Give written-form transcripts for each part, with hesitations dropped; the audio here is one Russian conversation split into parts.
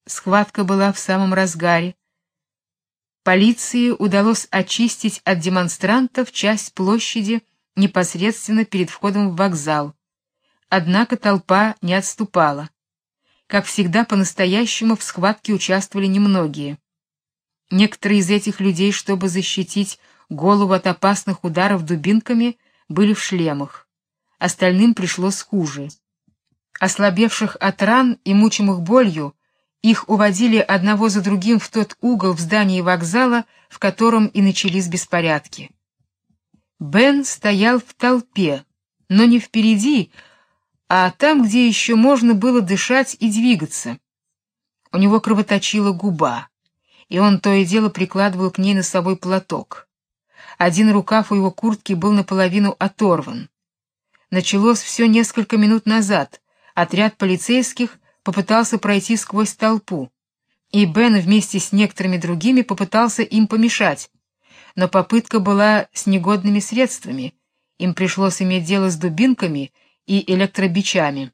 Схватка была в самом разгаре. Полиции удалось очистить от демонстрантов часть площади непосредственно перед входом в вокзал. Однако толпа не отступала. Как всегда, по-настоящему в схватке участвовали немногие. Некоторые из этих людей, чтобы защитить голову от опасных ударов дубинками, были в шлемах. Остальным пришлось хуже. Ослабевших от ран и мучимых болью, их уводили одного за другим в тот угол в здании вокзала, в котором и начались беспорядки. Бен стоял в толпе, но не впереди, а там, где еще можно было дышать и двигаться. У него кровоточила губа, и он то и дело прикладывал к ней носовой платок. Один рукав у его куртки был наполовину оторван. Началось все несколько минут назад. Отряд полицейских попытался пройти сквозь толпу, и Бен вместе с некоторыми другими попытался им помешать, но попытка была с негодными средствами, им пришлось иметь дело с дубинками и электробичами.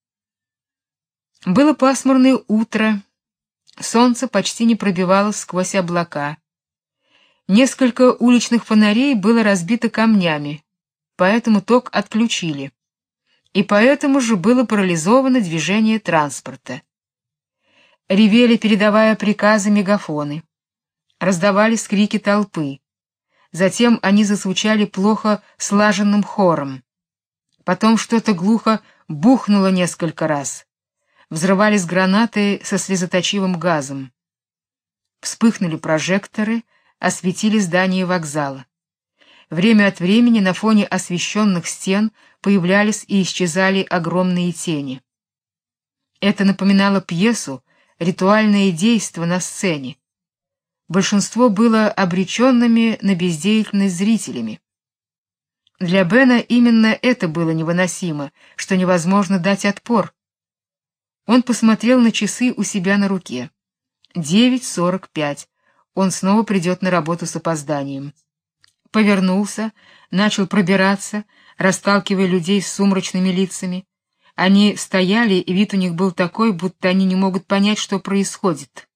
Было пасмурное утро, солнце почти не пробивалось сквозь облака. Несколько уличных фонарей было разбито камнями, поэтому ток отключили. И поэтому же было парализовано движение транспорта. Ревели, передавая приказы, мегафоны. Раздавались крики толпы. Затем они зазвучали плохо слаженным хором. Потом что-то глухо бухнуло несколько раз. Взрывались гранаты со слезоточивым газом. Вспыхнули прожекторы, осветили здание вокзала. Время от времени на фоне освещенных стен появлялись и исчезали огромные тени. Это напоминало пьесу, ритуальное действо на сцене. Большинство было обреченными на бездеятельность зрителями. Для Бена именно это было невыносимо, что невозможно дать отпор. Он посмотрел на часы у себя на руке. 9:45. Он снова придет на работу с опозданием. Повернулся, начал пробираться, расталкивая людей с сумрачными лицами. Они стояли, и вид у них был такой, будто они не могут понять, что происходит.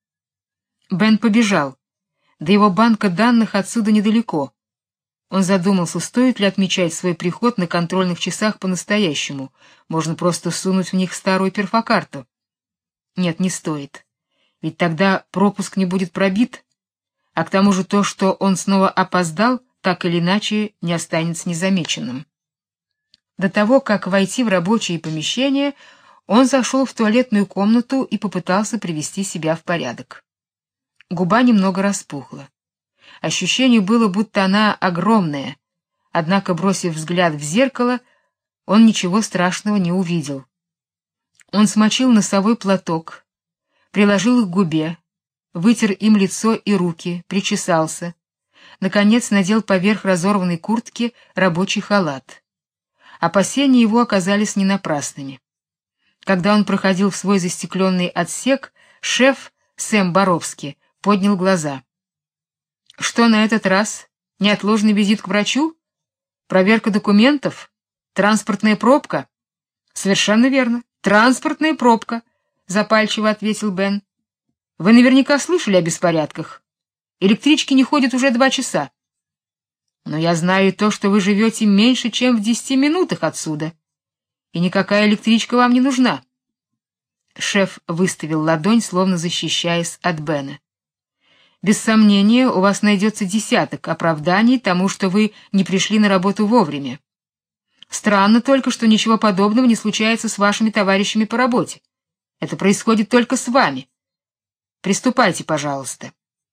Бен побежал. До его банка данных отсюда недалеко. Он задумался, стоит ли отмечать свой приход на контрольных часах по-настоящему. Можно просто сунуть в них старую перфокарту. Нет, не стоит. Ведь тогда пропуск не будет пробит. А к тому же то, что он снова опоздал, так или иначе не останется незамеченным. До того, как войти в рабочее помещение, он зашел в туалетную комнату и попытался привести себя в порядок. Губа немного распухла. Ощущение было, будто она огромная, однако, бросив взгляд в зеркало, он ничего страшного не увидел. Он смочил носовой платок, приложил их к губе, вытер им лицо и руки, причесался, наконец надел поверх разорванной куртки рабочий халат. Опасения его оказались не напрасными. Когда он проходил в свой застекленный отсек, шеф Сэм Боровский поднял глаза. Что на этот раз? Неотложный визит к врачу? Проверка документов? Транспортная пробка? Совершенно верно. Транспортная пробка, запальчиво ответил Бен. Вы наверняка слышали о беспорядках. Электрички не ходят уже 2 часа. Но я знаю и то, что вы живете меньше, чем в 10 минутах отсюда. И никакая электричка вам не нужна. Шеф выставил ладонь, словно защищаясь от Бена. Без сомнения, у вас найдется десяток оправданий тому, что вы не пришли на работу вовремя. Странно только, что ничего подобного не случается с вашими товарищами по работе. Это происходит только с вами. Приступайте, пожалуйста.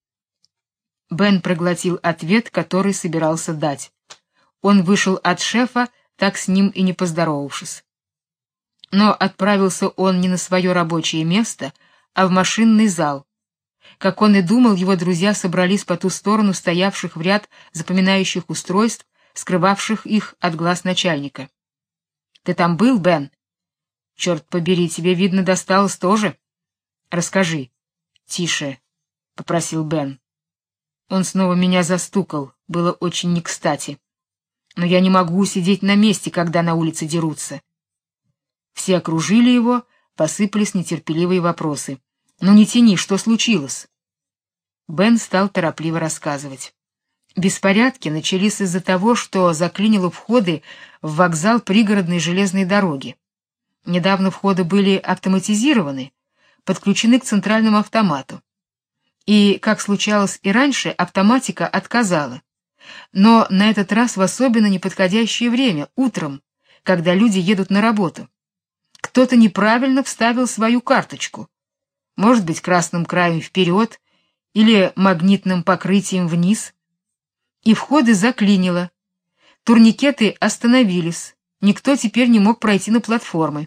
Бен проглотил ответ, который собирался дать. Он вышел от шефа, так с ним и не поздоровавшись. Но отправился он не на свое рабочее место, а в машинный зал. Как он и думал, его друзья собрались по ту сторону стоявших в ряд запоминающих устройств, скрывавших их от глаз начальника. Ты там был, Бен? Черт побери, тебе, видно, досталось тоже. Расскажи. Тише, попросил Бен. Он снова меня застукал, было очень некстати. Но я не могу сидеть на месте, когда на улице дерутся. Все окружили его, посыпались нетерпеливые вопросы. Ну не тяни, что случилось? Бен стал торопливо рассказывать. Беспорядки начались из-за того, что заклинило входы в вокзал пригородной железной дороги. Недавно входы были автоматизированы, подключены к центральному автомату. И, как случалось и раньше, автоматика отказала. Но на этот раз в особенно неподходящее время, утром, когда люди едут на работу. Кто-то неправильно вставил свою карточку. Может быть, красным краем вперед или магнитным покрытием вниз. И входы заклинило. Турникеты остановились. Никто теперь не мог пройти на платформы.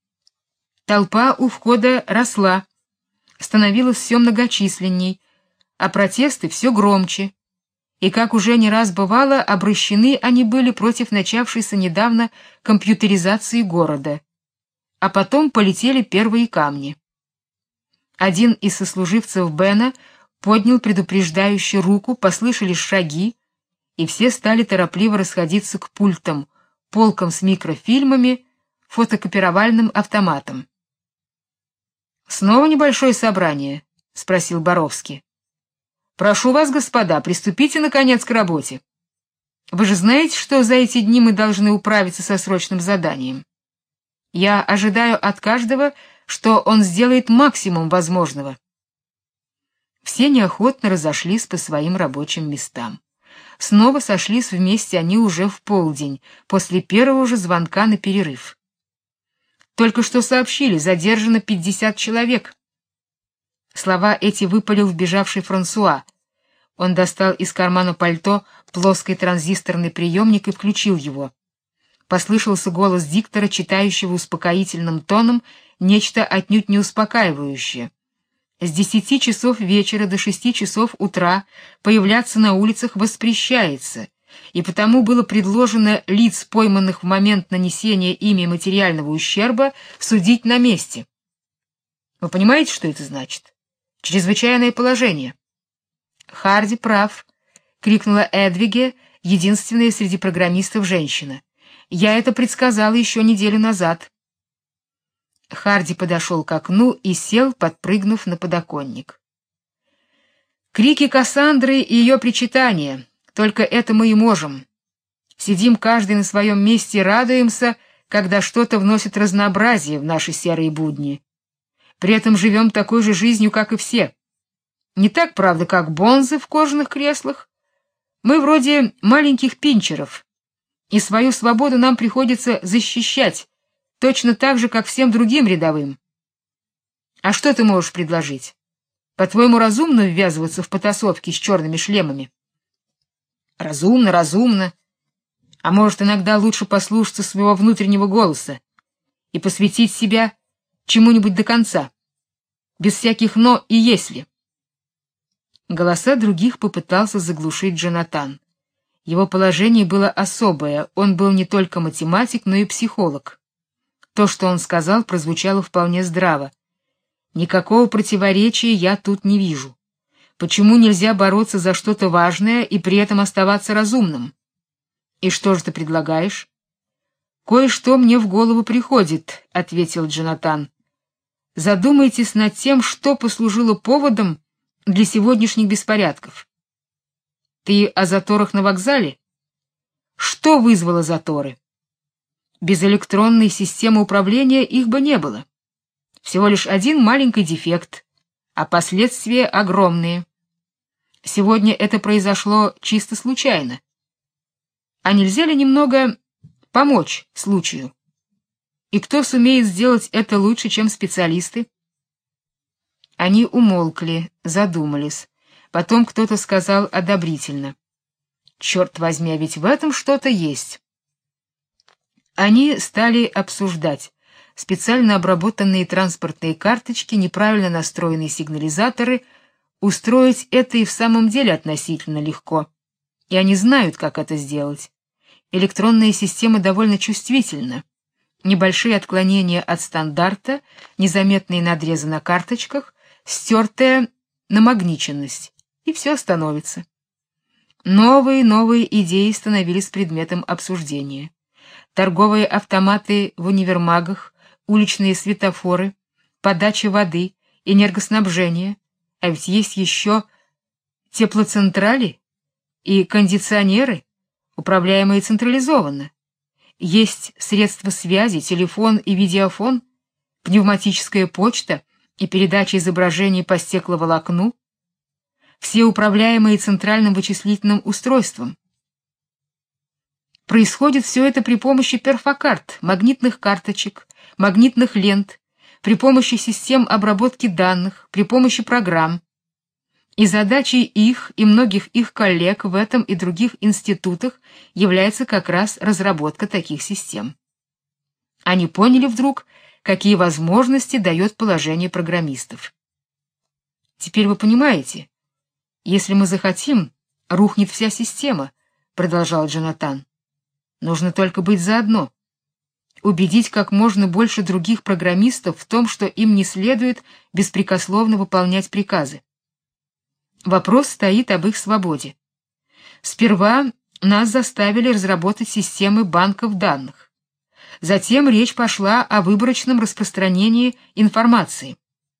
Толпа у входа росла, становилась все многочисленней, а протесты все громче. И, как уже не раз бывало, обращены они были против начавшейся недавно компьютеризации города. А потом полетели первые камни. Один из сослуживцев Бена поднял предупреждающую руку, послышались шаги, и все стали торопливо расходиться к пультам, полкам с микрофильмами, фотокопировальным автоматом. «Снова небольшое собрание?» — спросил Боровский. «Прошу вас, господа, приступите, наконец, к работе. Вы же знаете, что за эти дни мы должны управиться со срочным заданием. Я ожидаю от каждого, что он сделает максимум возможного». Все неохотно разошлись по своим рабочим местам. Снова сошлись вместе они уже в полдень, после первого же звонка на перерыв. Только что сообщили, задержано 50 человек. Слова эти выпалил вбежавший Франсуа. Он достал из кармана пальто плоский транзисторный приемник и включил его. Послышался голос диктора, читающего успокоительным тоном нечто отнюдь не успокаивающее. С 10 часов вечера до 6 часов утра появляться на улицах воспрещается, и потому было предложено лиц, пойманных в момент нанесения ими материального ущерба, судить на месте. Вы понимаете, что это значит? Чрезвычайное положение. Харди прав, крикнула Эдвиге, единственная среди программистов женщина. Я это предсказала еще неделю назад. Харди подошел к окну и сел, подпрыгнув на подоконник. Крики Кассандры и ее причитания, только это мы и можем. Сидим каждый на своем месте и радуемся, когда что-то вносит разнообразие в наши серые будни. При этом живем такой же жизнью, как и все. Не так, правда, как бонзы в кожаных креслах. Мы вроде маленьких пинчеров, и свою свободу нам приходится защищать, точно так же, как всем другим рядовым. А что ты можешь предложить? По-твоему, разумно ввязываться в потасовки с черными шлемами? Разумно, разумно. А может, иногда лучше послушаться своего внутреннего голоса и посвятить себя чему-нибудь до конца, без всяких «но» и «если». Голоса других попытался заглушить Джонатан. Его положение было особое, он был не только математик, но и психолог. То, что он сказал, прозвучало вполне здраво. Никакого противоречия я тут не вижу. Почему нельзя бороться за что-то важное и при этом оставаться разумным? И что же ты предлагаешь? Кое-что мне в голову приходит, ответил Джонатан. Задумайтесь над тем, что послужило поводом для сегодняшних беспорядков. Ты о заторах на вокзале? Что вызвало заторы? Без электронной системы управления их бы не было. Всего лишь один маленький дефект, а последствия огромные. Сегодня это произошло чисто случайно. А нельзя ли немного помочь случаю? И кто сумеет сделать это лучше, чем специалисты? Они умолкли, задумались. Потом кто-то сказал одобрительно: «Черт возьми, а ведь в этом что-то есть». Они стали обсуждать специально обработанные транспортные карточки, неправильно настроенные сигнализаторы. Устроить это и в самом деле относительно легко. И они знают, как это сделать. Электронная система довольно чувствительна. Небольшие отклонения от стандарта, незаметные надрезы на карточках, стертая намагниченность, и все становится. Новые идеи становились предметом обсуждения. Торговые автоматы в универмагах, уличные светофоры, подача воды энергоснабжение, а ведь есть еще теплоцентрали и кондиционеры, управляемые централизованно. Есть средства связи, телефон и видеофон, пневматическая почта и передача изображений по стекловолокну, все управляемые центральным вычислительным устройством. Происходит все это при помощи перфокарт, магнитных карточек, магнитных лент, при помощи систем обработки данных, при помощи программ. И задачей их и многих их коллег в этом и других институтах является как раз разработка таких систем. Они поняли вдруг, какие возможности дает положение программистов. Теперь вы понимаете, если мы захотим, рухнет вся система, продолжал Джонатан. Нужно только быть заодно, убедить как можно больше других программистов в том, что им не следует беспрекословно выполнять приказы. Вопрос стоит об их свободе. Сперва нас заставили разработать системы банков данных. Затем речь пошла о выборочном распространении информации.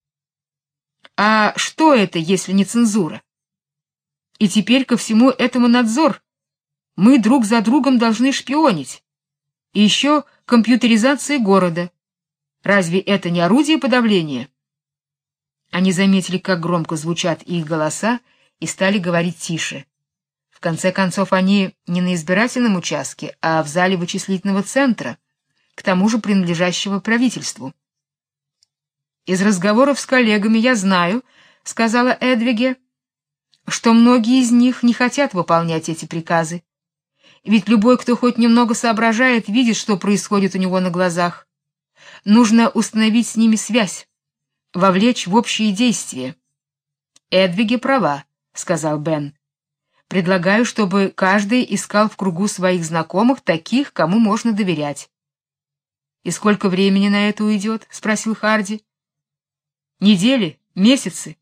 А что это, если не цензура? И теперь ко всему этому надзор. Мы друг за другом должны шпионить. И еще компьютеризация города. Разве это не орудие подавления? Они заметили, как громко звучат их голоса, и стали говорить тише. В конце концов, они не на избирательном участке, а в зале вычислительного центра, к тому же принадлежащего правительству. Из разговоров с коллегами я знаю, сказала Эдвиге, что многие из них не хотят выполнять эти приказы. Ведь любой, кто хоть немного соображает, видит, что происходит у него на глазах. Нужно установить с ними связь, вовлечь в общие действия. Эдвиге права, сказал Бен. Предлагаю, чтобы каждый искал в кругу своих знакомых таких, кому можно доверять. И сколько времени на это уйдет? Спросил Харди. Недели, месяцы.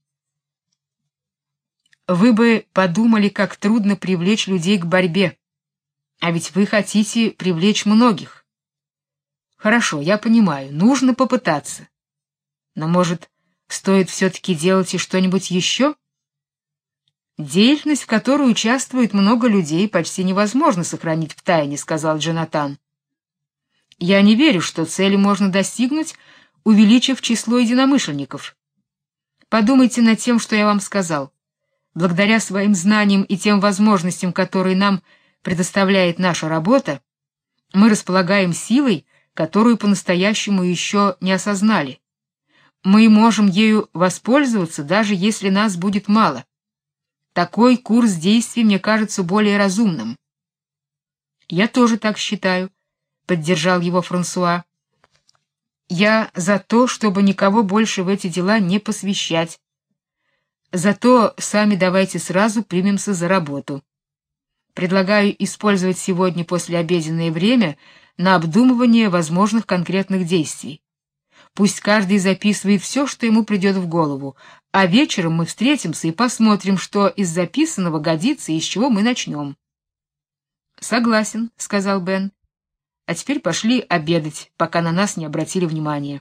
Вы бы подумали, как трудно привлечь людей к борьбе. А ведь вы хотите привлечь многих. Хорошо, я понимаю, нужно попытаться. Но, может, стоит все-таки делать и что-нибудь еще? Деятельность, в которой участвует много людей, почти невозможно сохранить в тайне, сказал Джонатан. Я не верю, что цели можно достигнуть, увеличив число единомышленников. Подумайте над тем, что я вам сказал. Благодаря своим знаниям и тем возможностям, которые нам предоставляет наша работа, мы располагаем силой, которую по-настоящему еще не осознали. Мы можем ею воспользоваться, даже если нас будет мало. Такой курс действий мне кажется более разумным. Я тоже так считаю, поддержал его Франсуа. Я за то, чтобы никого больше в эти дела не посвящать. Зато сами давайте сразу примемся за работу. Предлагаю использовать сегодня послеобеденное время на обдумывание возможных конкретных действий. Пусть каждый записывает все, что ему придет в голову, а вечером мы встретимся и посмотрим, что из записанного годится и с чего мы начнем. Согласен, сказал Бен. А теперь пошли обедать, пока на нас не обратили внимания.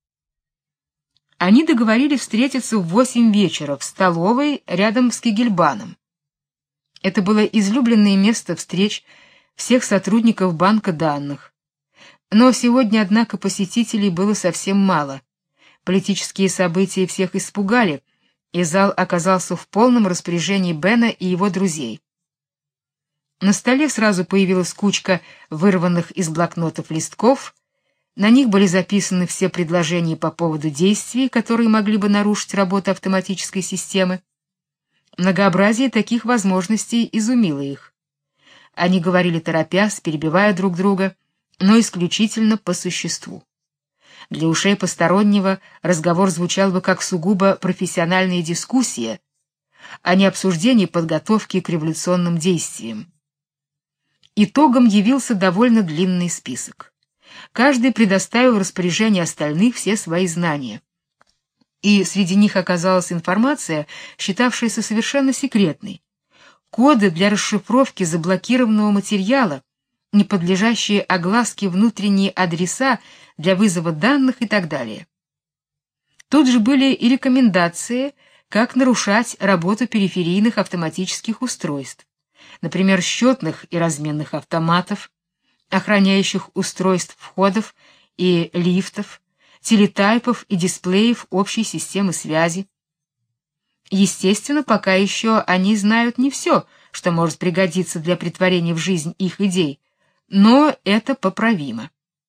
Они договорились встретиться в 8 вечера в столовой рядом с Кегельбаном. Это было излюбленное место встреч всех сотрудников банка данных. Но сегодня, однако, посетителей было совсем мало. Политические события всех испугали, и зал оказался в полном распоряжении Бена и его друзей. На столе сразу появилась кучка вырванных из блокнотов листков. На них были записаны все предложения по поводу действий, которые могли бы нарушить работу автоматической системы. Многообразие таких возможностей изумило их. Они говорили торопясь, перебивая друг друга, но исключительно по существу. Для ушей постороннего разговор звучал бы как сугубо профессиональная дискуссия, а не обсуждение подготовки к революционным действиям. Итогом явился довольно длинный список. Каждый предоставил в распоряжение остальных все свои знания. И среди них оказалась информация, считавшаяся совершенно секретной. Коды для расшифровки заблокированного материала, не подлежащие огласке внутренние адреса для вызова данных и так далее. Тут же были и рекомендации, как нарушать работу периферийных автоматических устройств, например, счетных и разменных автоматов, охраняющих устройств входов и лифтов, телетайпов и дисплеев общей системы связи. Естественно, пока еще они знают не все, что может пригодиться для претворения в жизнь их идей, но это поправимо.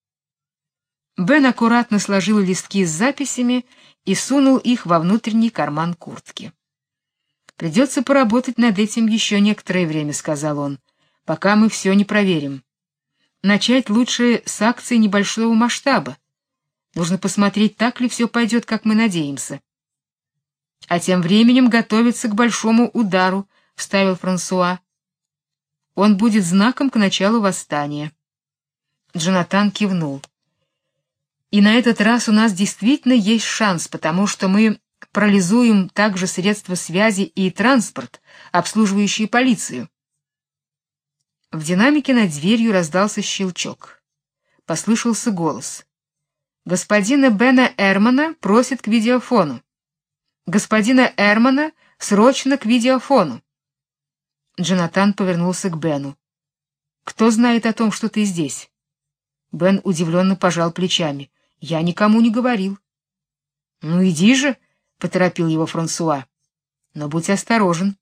Бен аккуратно сложил листки с записями и сунул их во внутренний карман куртки. «Придется поработать над этим еще некоторое время», — сказал он, — «пока мы все не проверим. Начать лучше с акций небольшого масштаба. Нужно посмотреть, так ли все пойдет, как мы надеемся». «А тем временем готовиться к большому удару», — вставил Франсуа. «Он будет знаком к началу восстания». Джонатан кивнул. «И на этот раз у нас действительно есть шанс, потому что мы парализуем также средства связи и транспорт, обслуживающие полицию». В динамике над дверью раздался щелчок. Послышался голос. «Господина Бена Эрмана просит к видеофону. Господина Эрмана срочно к видеофону». Джонатан повернулся к Бену. «Кто знает о том, что ты здесь?» Бен удивленно пожал плечами. «Я никому не говорил». «Ну иди же», — поторопил его Франсуа. «Но будь осторожен».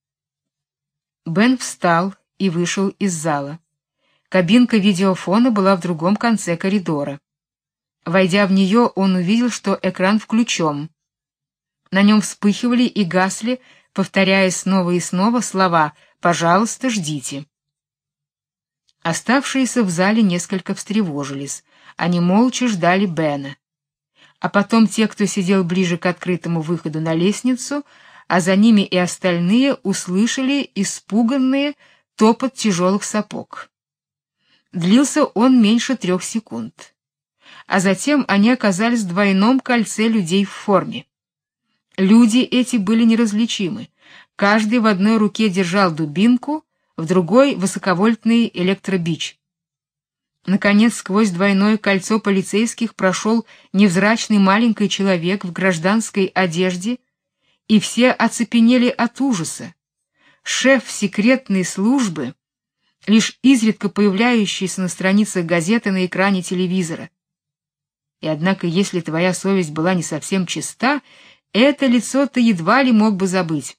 Бен встал и вышел из зала. Кабинка видеофона была в другом конце коридора. Войдя в нее, он увидел, что экран включен. На нем вспыхивали и гасли, повторяя снова и снова слова «пожалуйста, ждите». Оставшиеся в зале несколько встревожились. Они молча ждали Бена. А потом те, кто сидел ближе к открытому выходу на лестницу, а за ними и остальные, услышали испуганные топот тяжелых сапог. Длился он меньше 3 секунд. А затем они оказались в двойном кольце людей в форме. Люди эти были неразличимы. Каждый в одной руке держал дубинку, в другой — высоковольтный электробич. Наконец, сквозь двойное кольцо полицейских прошел невзрачный маленький человек в гражданской одежде, и все оцепенели от ужаса. Шеф секретной службы, лишь изредка появляющийся на страницах газеты, на экране телевизора. И однако, если твоя совесть была не совсем чиста, это лицо ты едва ли мог бы забыть.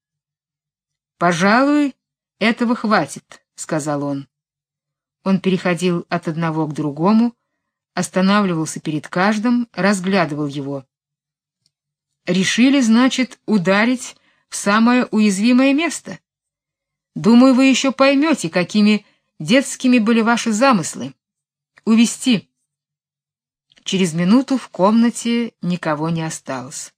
«Пожалуй, этого хватит», — сказал он. Он переходил от одного к другому, останавливался перед каждым, разглядывал его. «Решили, значит, ударить в самое уязвимое место? Думаю, вы еще поймете, какими детскими были ваши замыслы. Увести». Через минуту в комнате никого не осталось.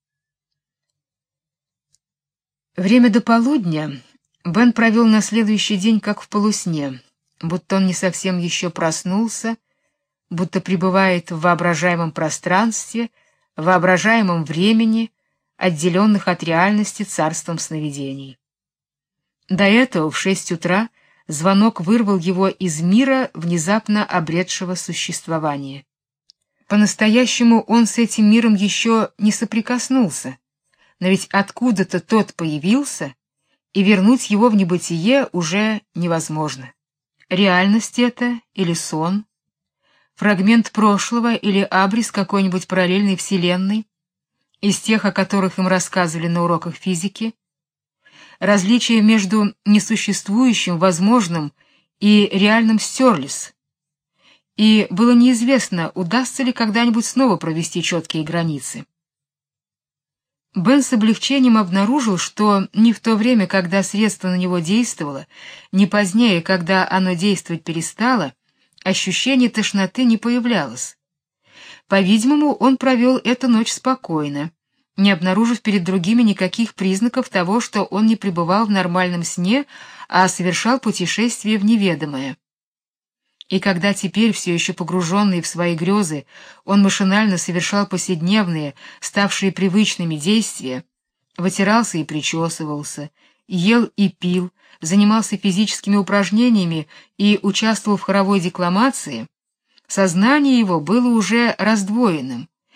Время до полудня Бен провел на следующий день как в полусне, будто он не совсем еще проснулся, будто пребывает в воображаемом пространстве, в воображаемом времени, отделенных от реальности царством сновидений. До этого в 6 утра звонок вырвал его из мира, внезапно обретшего существование. По-настоящему он с этим миром еще не соприкоснулся, но ведь откуда-то тот появился, и вернуть его в небытие уже невозможно. Реальность это или сон? Фрагмент прошлого или абрис какой-нибудь параллельной вселенной, из тех, о которых им рассказывали на уроках физики? Различие между несуществующим, возможным и реальным стерлись, и было неизвестно, удастся ли когда-нибудь снова провести четкие границы. Бен с облегчением обнаружил, что ни в то время, когда средство на него действовало, ни позднее, когда оно действовать перестало, ощущение тошноты не появлялось. По-видимому, он провел эту ночь спокойно, не обнаружив перед другими никаких признаков того, что он не пребывал в нормальном сне, а совершал путешествие в неведомое. И когда теперь, все еще погруженный в свои грезы, он машинально совершал повседневные, ставшие привычными действия, вытирался и причесывался, ел и пил, занимался физическими упражнениями и участвовал в хоровой декламации, сознание его было уже раздвоенным,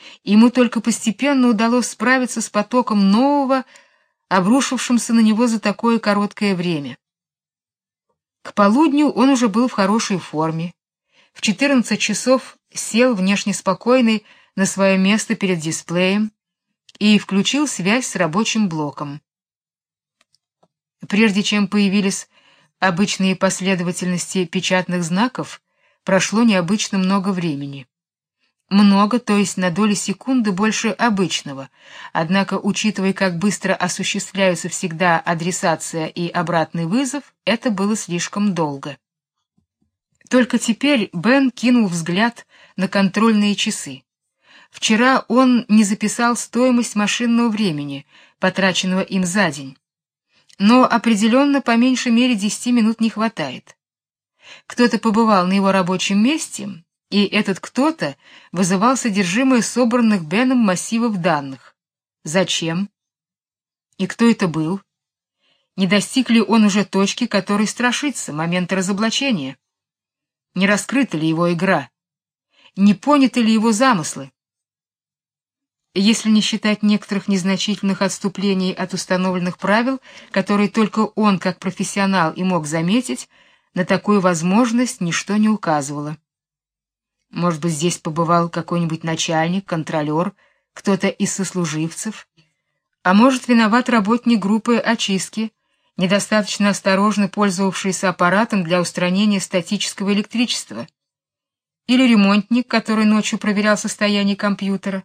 Ему только постепенно удалось справиться с потоком нового, обрушившимся на него за такое короткое время. К полудню он уже был в хорошей форме. В 14 часов сел внешне спокойный на свое место перед дисплеем и включил связь с рабочим блоком. Прежде чем появились обычные последовательности печатных знаков, прошло необычно много времени. Много, то есть на доли секунды больше обычного, однако, учитывая, как быстро осуществляются всегда адресация и обратный вызов, это было слишком долго. Только теперь Бен кинул взгляд на контрольные часы. Вчера он не записал стоимость машинного времени, потраченного им за день. Но определенно по меньшей мере 10 минут не хватает. Кто-то побывал на его рабочем месте, и этот кто-то вызывал содержимое собранных Беном массивов данных. Зачем? И кто это был? Не достиг ли он уже точки, которой страшится, момента разоблачения? Не раскрыта ли его игра? Не поняты ли его замыслы? Если не считать некоторых незначительных отступлений от установленных правил, которые только он, как профессионал, и мог заметить, на такую возможность ничто не указывало. Может быть, здесь побывал какой-нибудь начальник, контролер, кто-то из сослуживцев, а может, виноват работник группы очистки, недостаточно осторожно пользовавшийся аппаратом для устранения статического электричества, или ремонтник, который ночью проверял состояние компьютера.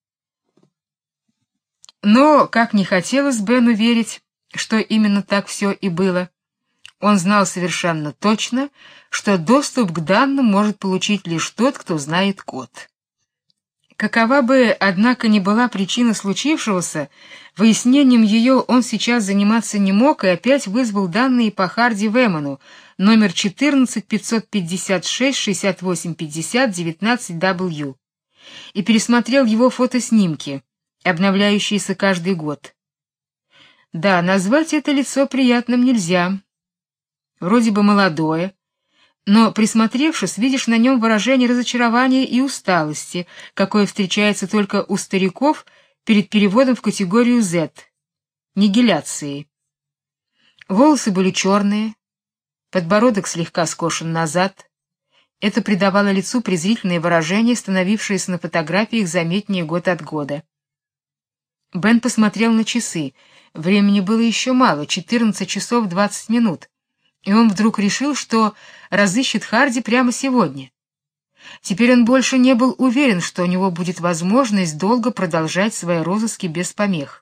Но, как не хотелось Бену верить, что именно так все и было, он знал совершенно точно, что доступ к данным может получить лишь тот, кто знает код. Какова бы, однако, ни была причина случившегося, выяснением ее он сейчас заниматься не мог и опять вызвал данные по Харди Вэмону, номер 14-556-6850-19W, и пересмотрел его фотоснимки, обновляющиеся каждый год. Да, назвать это лицо приятным нельзя. Вроде бы молодое, но, присмотревшись, видишь на нем выражение разочарования и усталости, какое встречается только у стариков перед переводом в категорию Z — нигиляции. Волосы были черные, подбородок слегка скошен назад. Это придавало лицу презрительное выражение, становившееся на фотографиях заметнее год от года. Бен посмотрел на часы. Времени было еще мало — 14 часов 20 минут. И он вдруг решил, что разыщет Харди прямо сегодня. Теперь он больше не был уверен, что у него будет возможность долго продолжать свои розыски без помех.